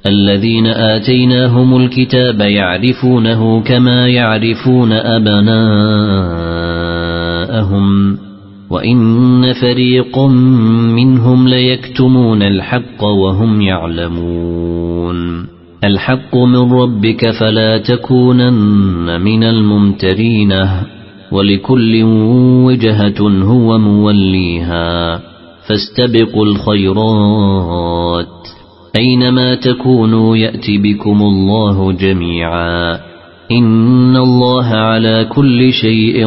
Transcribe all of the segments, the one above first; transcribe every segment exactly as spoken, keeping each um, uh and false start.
الذين آتيناهم الكتاب يعرفونه كما يعرفون أبناءهم وإن فريق منهم ليكتمون الحق وهم يعلمون الحق من ربك فلا تكونن من الممترين ولكل وجهة هو موليها فاستبقوا الخيرات أينما تكونوا يأتي بكم الله جميعا إن الله على كل شيء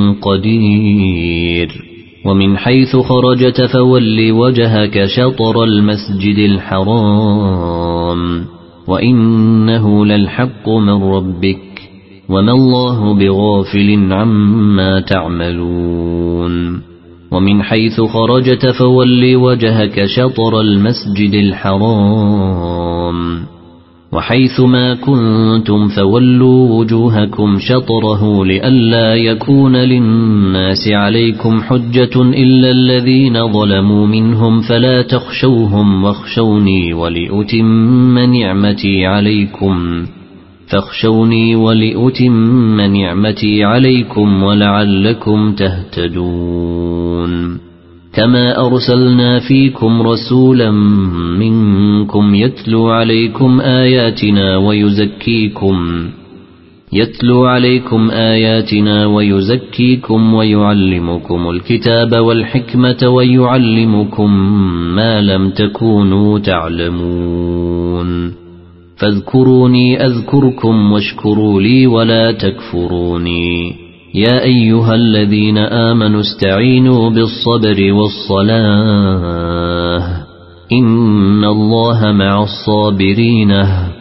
قدير ومن حيث خرجت فول وجهك شطر المسجد الحرام وإنه للحق من ربك وما الله بغافل عما تعملون ومن حيث خرجت فول وجهك شطر المسجد الحرام وحيث ما كنتم فولوا وجوهكم شطره لئلا يكون للناس عليكم حجة إلا الذين ظلموا منهم فلا تخشوهم واخشوني ولأتم نعمتي عليكم فاخشوني ولأتم نعمتي عليكم ولعلكم تهتدون كما أرسلنا فيكم رسولا منكم يتلو عليكم آياتنا ويزكيكم يتلو عليكم آياتنا ويزكيكم ويعلمكم الكتاب والحكمة ويعلمكم ما لم تكونوا تعلمون فاذكروني أذكركم واشكروا لي ولا تكفروني يا أيها الذين آمنوا استعينوا بالصبر والصلاة إن الله مع الصابرين